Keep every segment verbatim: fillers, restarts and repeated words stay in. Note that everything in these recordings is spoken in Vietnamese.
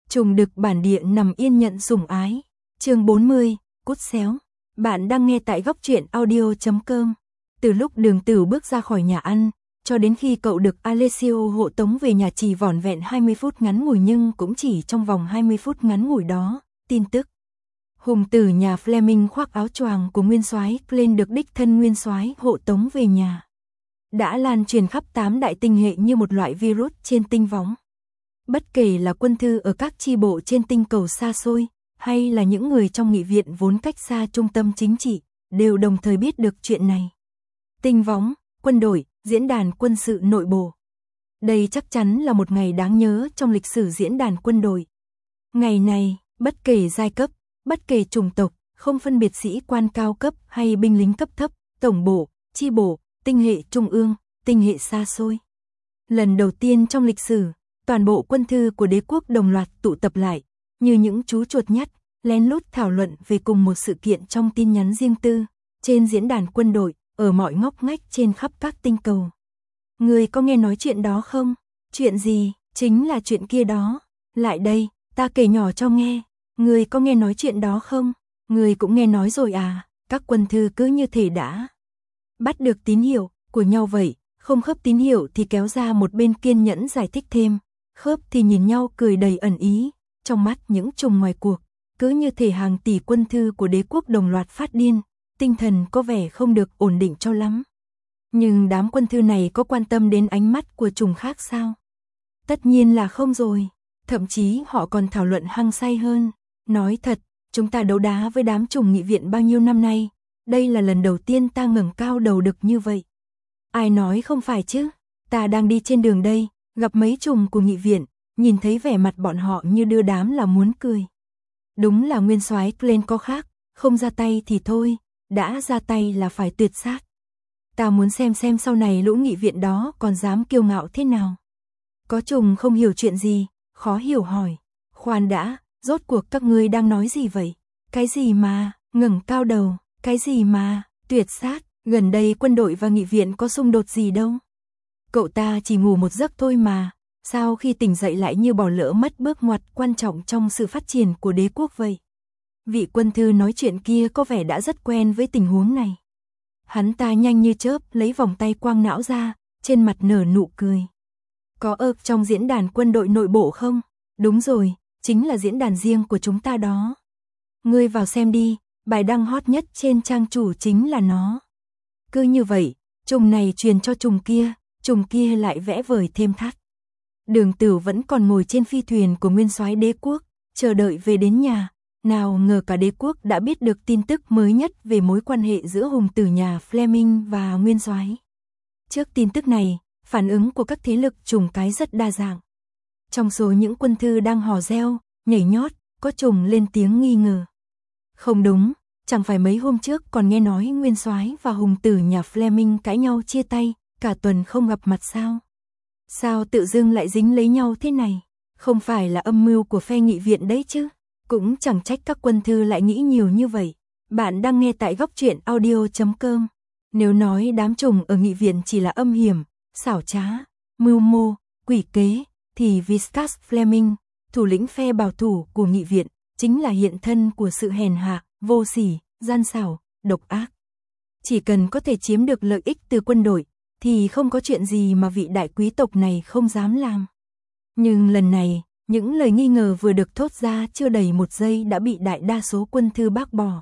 Trùng đực bản địa nằm yên nhận sủng ái. Chương bốn mươi, cút xéo. Bạn đang nghe tại góc truyện audio chấm com. Từ lúc Đường Tửu bước ra khỏi nhà ăn, cho đến khi cậu được Alessio hộ tống về nhà chỉ vỏn vẹn hai mươi phút ngắn ngủi, nhưng cũng chỉ trong vòng hai mươi phút ngắn ngủi đó, tin tức hùng tử nhà Fleming khoác áo choàng của nguyên soái lên được đích thân nguyên soái hộ tống về nhà đã lan truyền khắp tám đại tinh hệ như một loại virus trên tinh võng. Bất kể là quân thư ở các chi bộ trên tinh cầu xa xôi, hay là những người trong nghị viện vốn cách xa trung tâm chính trị, đều đồng thời biết được chuyện này. Tinh võng, quân đội, diễn đàn quân sự nội bộ. Đây chắc chắn là một ngày đáng nhớ trong lịch sử diễn đàn quân đội. Ngày này, bất kể giai cấp, bất kể chủng tộc, không phân biệt sĩ quan cao cấp hay binh lính cấp thấp, tổng bộ, chi bộ, tinh hệ trung ương, tinh hệ xa xôi. Lần đầu tiên trong lịch sử, toàn bộ quân thư của đế quốc đồng loạt tụ tập lại, như những chú chuột nhắt, lén lút thảo luận về cùng một sự kiện trong tin nhắn riêng tư, trên diễn đàn quân đội, ở mọi ngóc ngách trên khắp các tinh cầu. Người có nghe nói chuyện đó không? Chuyện gì? Chính là chuyện kia đó. Lại đây, ta kể nhỏ cho nghe. Người có nghe nói chuyện đó không? Người cũng nghe nói rồi à? Các quân thư cứ như thể đã bắt được tín hiệu của nhau vậy, không khớp tín hiệu thì kéo ra một bên kiên nhẫn giải thích thêm, khớp thì nhìn nhau cười đầy ẩn ý. Trong mắt những trùng ngoài cuộc, cứ như thể hàng tỷ quân thư của đế quốc đồng loạt phát điên, tinh thần có vẻ không được ổn định cho lắm. Nhưng đám quân thư này có quan tâm đến ánh mắt của trùng khác sao? Tất nhiên là không rồi. Thậm chí họ còn thảo luận hăng say hơn. Nói thật, chúng ta đấu đá với đám trùng nghị viện bao nhiêu năm nay, đây là lần đầu tiên ta ngẩng cao đầu được như vậy. Ai nói không phải chứ? Ta đang đi trên đường đây, gặp mấy trùng của nghị viện, nhìn thấy vẻ mặt bọn họ như đưa đám là muốn cười. Đúng là nguyên soái Glenn có khác, không ra tay thì thôi, đã ra tay là phải tuyệt sát. Ta muốn xem xem sau này lũ nghị viện đó còn dám kiêu ngạo thế nào. Có trùng không hiểu chuyện gì, khó hiểu hỏi. Khoan đã, rốt cuộc các ngươi đang nói gì vậy? Cái gì mà, ngẩng cao đầu, cái gì mà, tuyệt sát, gần đây quân đội và nghị viện có xung đột gì đâu. Cậu ta chỉ ngủ một giấc thôi mà, sao khi tỉnh dậy lại như bỏ lỡ mất bước ngoặt quan trọng trong sự phát triển của đế quốc vậy? Vị quân thư nói chuyện kia có vẻ đã rất quen với tình huống này. Hắn ta nhanh như chớp lấy vòng tay quang não ra, trên mặt nở nụ cười. Có ợp trong diễn đàn quân đội nội bộ không? Đúng rồi, chính là diễn đàn riêng của chúng ta đó. Ngươi vào xem đi, bài đăng hot nhất trên trang chủ chính là nó. Cứ như vậy, trùng này truyền cho trùng kia, trùng kia lại vẽ vời thêm thắt. Đường Tửu vẫn còn ngồi trên phi thuyền của nguyên soái đế quốc, chờ đợi về đến nhà. Nào ngờ cả đế quốc đã biết được tin tức mới nhất về mối quan hệ giữa hùng tử nhà Fleming và nguyên soái. Trước tin tức này, phản ứng của các thế lực trùng cái rất đa dạng. Trong số những quân thư đang hò reo, nhảy nhót, có trùng lên tiếng nghi ngờ. Không đúng, chẳng phải mấy hôm trước còn nghe nói nguyên soái và hùng tử nhà Fleming cãi nhau chia tay, cả tuần không gặp mặt sao? Sao tự dưng lại dính lấy nhau thế này? Không phải là âm mưu của phe nghị viện đấy chứ? Cũng chẳng trách các quân thư lại nghĩ nhiều như vậy. Bạn đang nghe tại góc truyện audio chấm com. Nếu nói đám trùng ở nghị viện chỉ là âm hiểm, xảo trá, mưu mô, quỷ kế, thì Viscas Fleming, thủ lĩnh phe bảo thủ của nghị viện, chính là hiện thân của sự hèn hạ, vô sỉ, gian xảo, độc ác. Chỉ cần có thể chiếm được lợi ích từ quân đội, thì không có chuyện gì mà vị đại quý tộc này không dám làm. Nhưng lần này, những lời nghi ngờ vừa được thốt ra chưa đầy một giây đã bị đại đa số quân thư bác bỏ.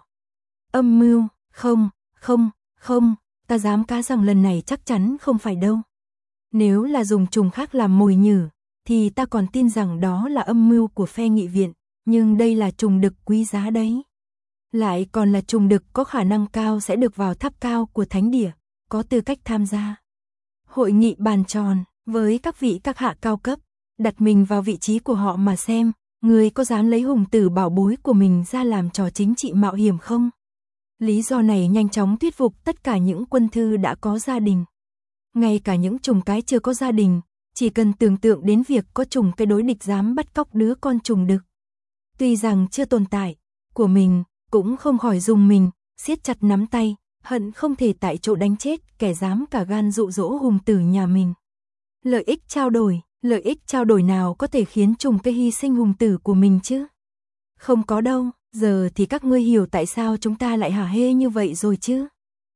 Âm mưu, không, không, không, ta dám cá rằng lần này chắc chắn không phải đâu. Nếu là dùng trùng khác làm mồi nhử, thì ta còn tin rằng đó là âm mưu của phe nghị viện, nhưng đây là trùng đực quý giá đấy. Lại còn là trùng đực có khả năng cao sẽ được vào tháp cao của thánh địa, có tư cách tham gia hội nghị bàn tròn với các vị các hạ cao cấp. Đặt mình vào vị trí của họ mà xem, người có dám lấy hùng tử bảo bối của mình ra làm trò chính trị mạo hiểm không? Lý do này nhanh chóng thuyết phục tất cả những quân thư đã có gia đình. Ngay cả những trùng cái chưa có gia đình, chỉ cần tưởng tượng đến việc có trùng cái đối địch dám bắt cóc đứa con trùng đực. Tuy rằng chưa tồn tại, của mình, cũng không khỏi dùng mình, siết chặt nắm tay, hận không thể tại chỗ đánh chết kẻ dám cả gan dụ dỗ hùng tử nhà mình. Lợi ích trao đổi, Lợi ích trao đổi nào có thể khiến trùng cái hy sinh hùng tử của mình chứ? Không có đâu, giờ thì các ngươi hiểu tại sao chúng ta lại hả hê như vậy rồi chứ?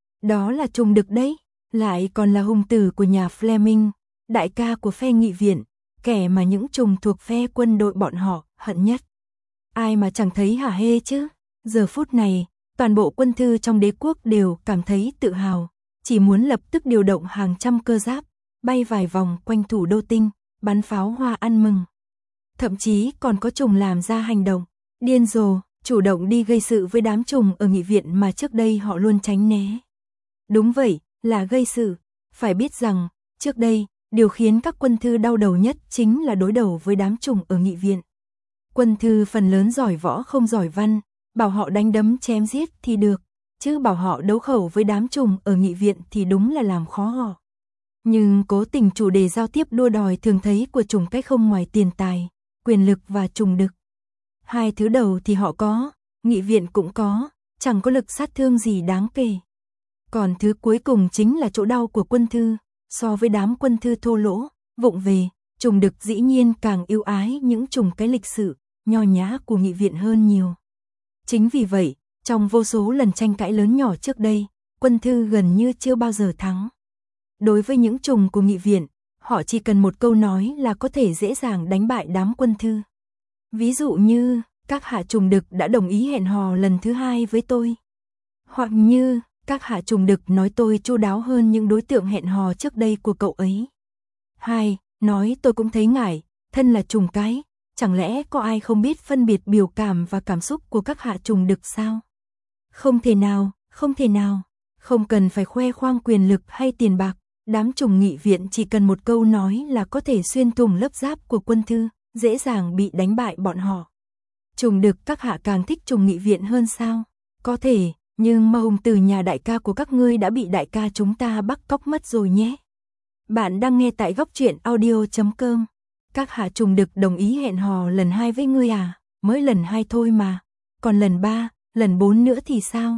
Đó là trùng đực đấy, lại còn là hùng tử của nhà Fleming, đại ca của phe nghị viện, kẻ mà những trùng thuộc phe quân đội bọn họ hận nhất. Ai mà chẳng thấy hả hê chứ? Giờ phút này, toàn bộ quân thư trong đế quốc đều cảm thấy tự hào, chỉ muốn lập tức điều động hàng trăm cơ giáp, bay vài vòng quanh thủ đô tinh, bắn pháo hoa ăn mừng. Thậm chí còn có trùng làm ra hành động điên rồ, chủ động đi gây sự với đám trùng ở nghị viện mà trước đây họ luôn tránh né. Đúng vậy, là gây sự. Phải biết rằng, trước đây, điều khiến các quân thư đau đầu nhất chính là đối đầu với đám trùng ở nghị viện. Quân thư phần lớn giỏi võ không giỏi văn, bảo họ đánh đấm chém giết thì được, chứ bảo họ đấu khẩu với đám trùng ở nghị viện thì đúng là làm khó họ. Nhưng cố tình chủ đề giao tiếp đua đòi thường thấy của trùng cách không ngoài tiền tài, quyền lực và trùng đực. Hai thứ đầu thì họ có, nghị viện cũng có, chẳng có lực sát thương gì đáng kể. Còn thứ cuối cùng chính là chỗ đau của quân thư, so với đám quân thư thô lỗ, vụng về, trùng đực dĩ nhiên càng yêu ái những trùng cái lịch sự, nho nhã của nghị viện hơn nhiều. Chính vì vậy, trong vô số lần tranh cãi lớn nhỏ trước đây, quân thư gần như chưa bao giờ thắng. Đối với những trùng của nghị viện, họ chỉ cần một câu nói là có thể dễ dàng đánh bại đám quân thư. Ví dụ như, các hạ trùng đực đã đồng ý hẹn hò lần thứ hai với tôi. Hoặc như, các hạ trùng đực nói tôi chu đáo hơn những đối tượng hẹn hò trước đây của cậu ấy. Hai, nói tôi cũng thấy ngại, thân là trùng cái, chẳng lẽ có ai không biết phân biệt biểu cảm và cảm xúc của các hạ trùng đực sao? Không thể nào, không thể nào, không cần phải khoe khoang quyền lực hay tiền bạc, đám trùng nghị viện chỉ cần một câu nói là có thể xuyên thủng lớp giáp của quân thư, dễ dàng bị đánh bại bọn họ. Trùng đực các hạ càng thích trùng nghị viện hơn sao? Có thể, nhưng mà hùng tử nhà đại ca của các ngươi đã bị đại ca chúng ta bắt cóc mất rồi nhé. Bạn đang nghe tại góc truyện audio chấm com. Các hạ trùng đực đồng ý hẹn hò lần hai với ngươi à? Mới lần hai thôi mà. Còn lần ba, lần bốn nữa thì sao?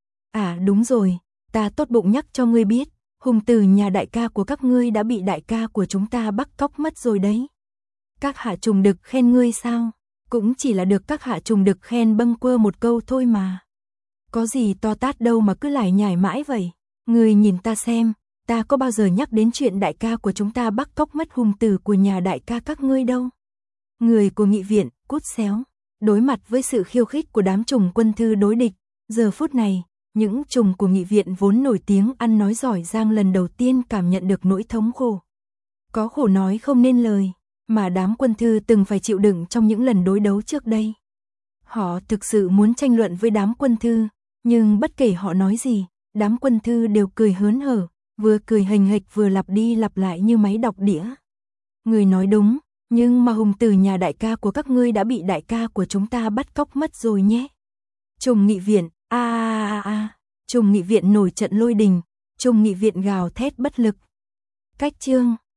À đúng rồi, ta tốt bụng nhắc cho ngươi biết, hùng tử nhà đại ca của các ngươi đã bị đại ca của chúng ta bắt cóc mất rồi đấy. Các hạ trùng đực khen ngươi sao? Cũng chỉ là được các hạ trùng đực khen bâng quơ một câu thôi mà. Có gì to tát đâu mà cứ lải nhải mãi vậy. Ngươi nhìn ta xem, ta có bao giờ nhắc đến chuyện đại ca của chúng ta bắt cóc mất hùng tử của nhà đại ca các ngươi đâu. Người của nghị viện, cút xéo. Đối mặt với sự khiêu khích của đám trùng quân thư đối địch, giờ phút này, những trùng của nghị viện vốn nổi tiếng ăn nói giỏi giang lần đầu tiên cảm nhận được nỗi thống khổ. Có khổ nói không nên lời, mà đám quân thư từng phải chịu đựng trong những lần đối đấu trước đây. Họ thực sự muốn tranh luận với đám quân thư, nhưng bất kể họ nói gì, đám quân thư đều cười hớn hở, vừa cười hình hịch vừa lặp đi lặp lại như máy đọc đĩa. Người nói đúng, nhưng mà hùng tử nhà đại ca của các ngươi đã bị đại ca của chúng ta bắt cóc mất rồi nhé. Trùng nghị viện, a a a a, trùng nghị viện nổi trận lôi đình, trùng nghị viện gào thét bất lực. Cách chương